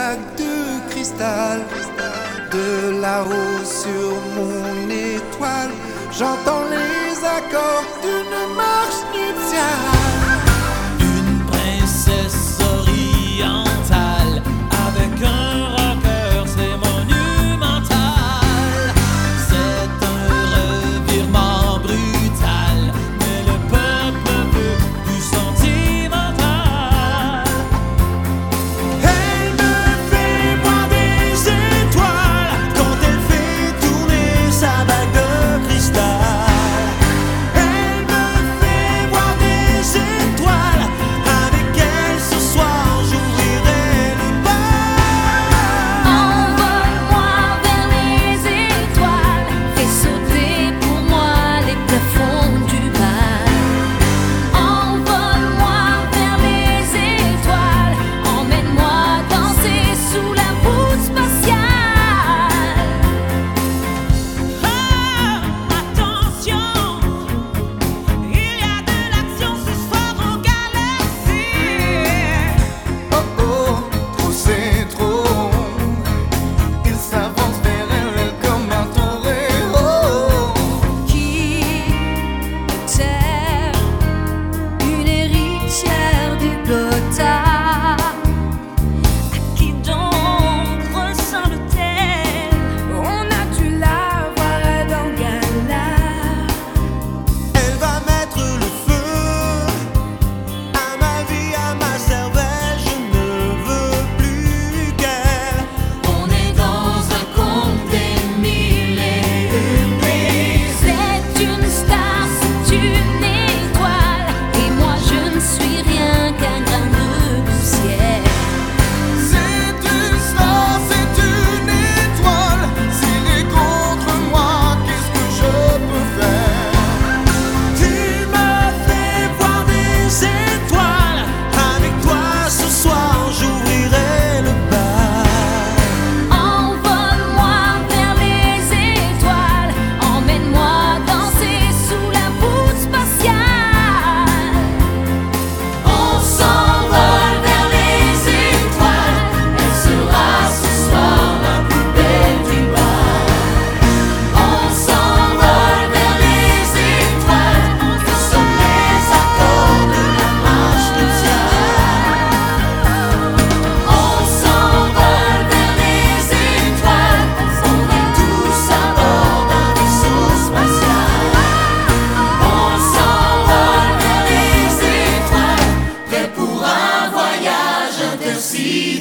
bague de cristal. De là-haut sur mon étoile, j'entends les accords d'une marche nuptiale. Une princesse orientale avec un rocker, c'est monumental. C'est un revirement brutal, mais le peuple veut du sentimental. Elle me fait voir des étoiles quand elle fait tourner sa bague de cristal. Elle me fait voir des étoiles, avec elle ce soir j'ouvrirai le bal. Envole-moi vers les étoiles, fais sauter pour moi les plafonds du bal. Envole-moi vers les étoiles, emmène-moi danser sous la voûte spatiale. Attention, il y a de l'action ce soir en galaxie. Oh oh, trop c'est trop. Il s'avance vers elle comme un torero. Qui sert une héritière du Gotha? À qui donc ressemble-t-elle? On a dû la voir dans Gala. Elle va mettre le feu à ma vie, à ma cervelle. Je ne veux plus qu'elle. On est dans un conte des mille et une nuits. C'est une star, c'est une étoile, et moi je ne suis rien qu'un grain de poussière. C'est une star, c'est une étoile. S'il est contre moi, qu'est-ce que je peux faire? Tu me fais voir des étoiles, avec toi ce soir j'ouvrirai le bal. Envole-moi vers les étoiles, emmène-moi danser sous la voûte spatiale. On s'envole vers les étoiles, elle sera ce soir la plus belle du bal. On s'envole vers les étoiles, nous sommes les accords de la marche nuptiale. On s'envole vers les étoiles, on est tous à bord d'un vaisseau spatial. On s'envole vers les étoiles, prêts pour un voyage intersidéral.